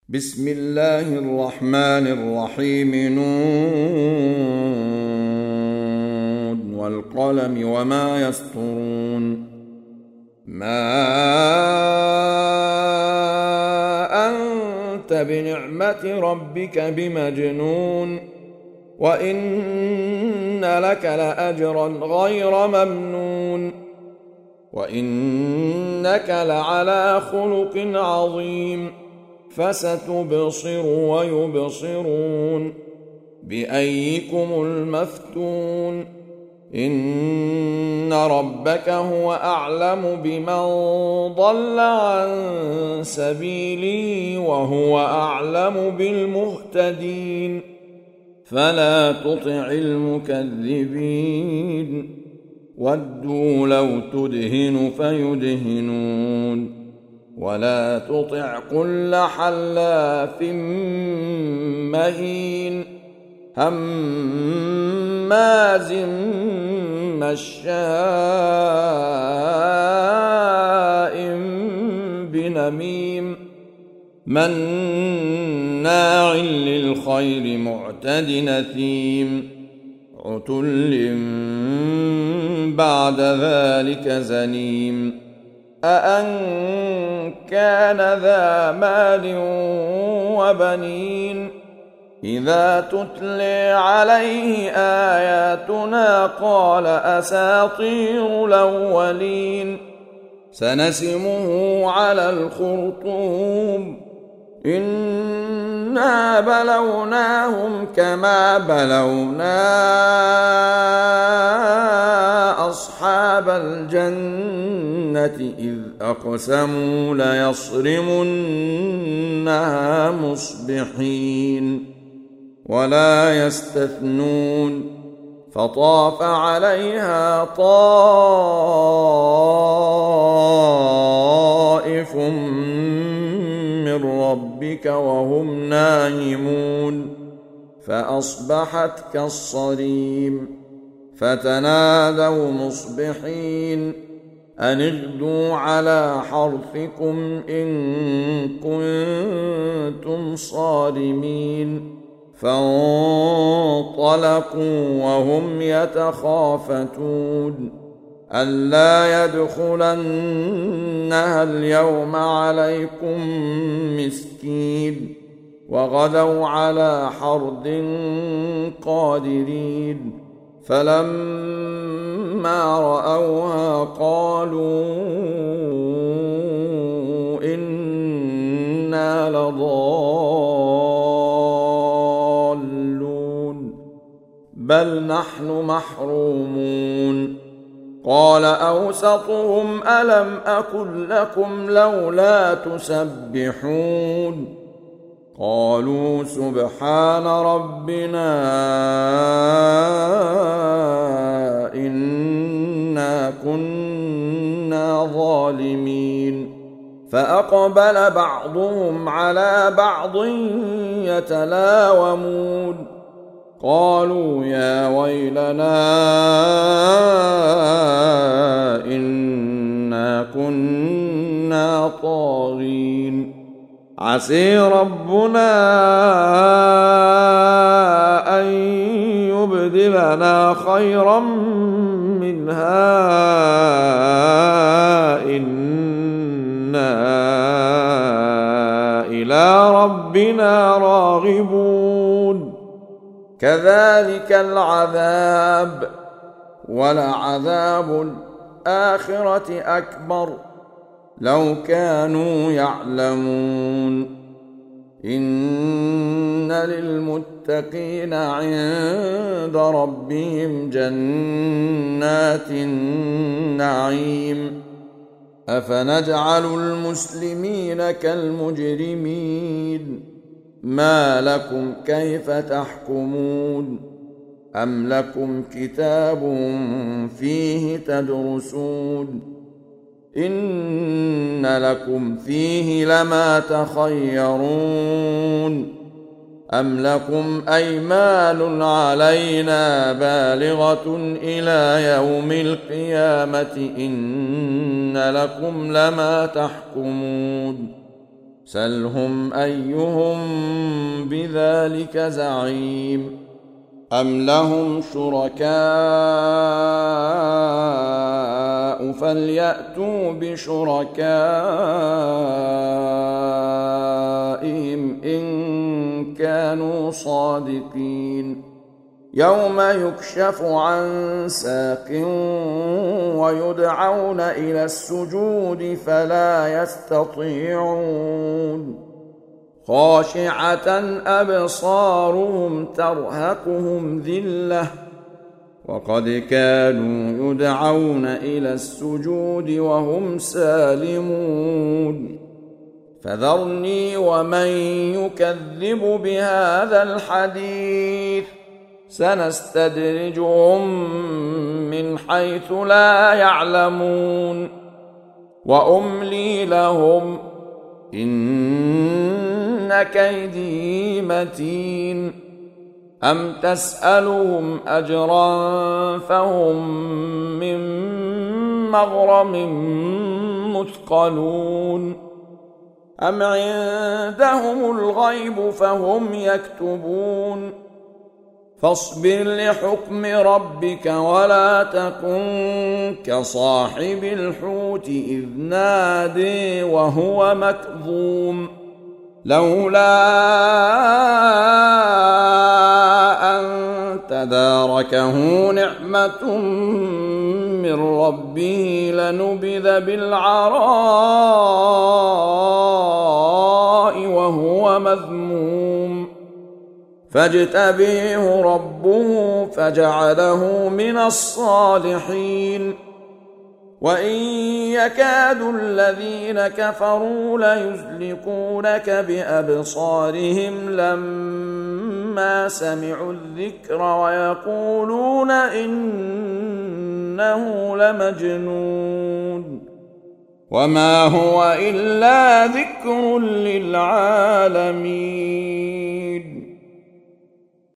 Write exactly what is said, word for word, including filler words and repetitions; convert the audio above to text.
بسم الله الرحمن الرحيم. نون والقلم وما يسطرون. ما أنت بنعمة ربك بمجنون، وإن لك لأجرا غير ممنون، وإنك لعلى خلق عظيم. فستبصر ويبصرون بأيكم المفتون. إن ربك هو أعلم بمن ضل عن سبيله وهو أعلم بالمهتدين. فلا تطع المكذبين، ودوا لو تدهن فيدهنون، ولا تطع كل حلاف مهين هماز مشاء بنميم مناع للخير معتد نثيم عتل بعد ذلك زنيم. أأن كان ذا مال وبنين إذا تتلي عليه آياتنا قال أساطير الأولين. سنسمه على الخرطوم إنا بلوناهم كما بلونا أصحاب الجنة إذ أقسموا ليصرمنها مصبحين ولا يستثنون. فطاف عليها طائف من ربك وهم نائمون فأصبحت كالصريم. فتنادوا مصبحين أن اغدوا على حرثكم إن كنتم صارمين. فانطلقوا وهم يتخافتون ألا يدخلنها اليوم عليكم مسكين. وغدوا على حرد قادرين فلما رأوها قالوا إنا لضالون بل نحن محرومون. قال أوسطهم ألم أقل لكم لولا تسبحون قالوا سبحان ربنا إنا كنا ظالمين. فأقبل بعضهم على بعض يتلاومون قالوا يا ويلنا إنا كنا طاغين. عسى ربنا أن يبدلنا خيرا منها إنا إلى ربنا راغبون. كذلك العذاب ولعذاب الآخرة أكبر لو كانوا يعلمون. إن للمتقين عند ربهم جنات النعيم. أفنجعل المسلمين كالمجرمين ما لكم كيف تحكمون. أم لكم كتاب فيه تدرسون إن لكم فيه لما تخيرون. أم لكم أيمان علينا بالغة إلى يوم القيامة إن لكم لما تحكمون. سلهم أيهم بذلك زعيم أم لهم شركاء فليأتوا بشركائهم إن كانوا صادقين يوم يكشف عن ساق ويدعون إلى السجود فلا يستطيعون خاشعة أبصارهم ترهقهم ذلة وقد كانوا يدعون إلى السجود وهم سالمون فذرني ومن يكذب بهذا الحديث سنستدرجهم من حيث لا يعلمون وأملي لهم إن كيدي متين أم تسألهم أجرا فهم من مغرم مثقلون أم عندهم الغيب فهم يكتبون فاصبر لحكم ربك ولا تكن كصاحب الحوت إذ نادي وهو مكظوم لولا أن تداركه نعمة من ربه لنبذ بالعراء وهو مذموم فاجتبيه ربه فجعله من الصالحين وإن يكاد الذين كفروا ليزلقونك بأبصارهم لما سمعوا الذكر ويقولون إنه لمجنون وما هو إلا ذكر للعالمين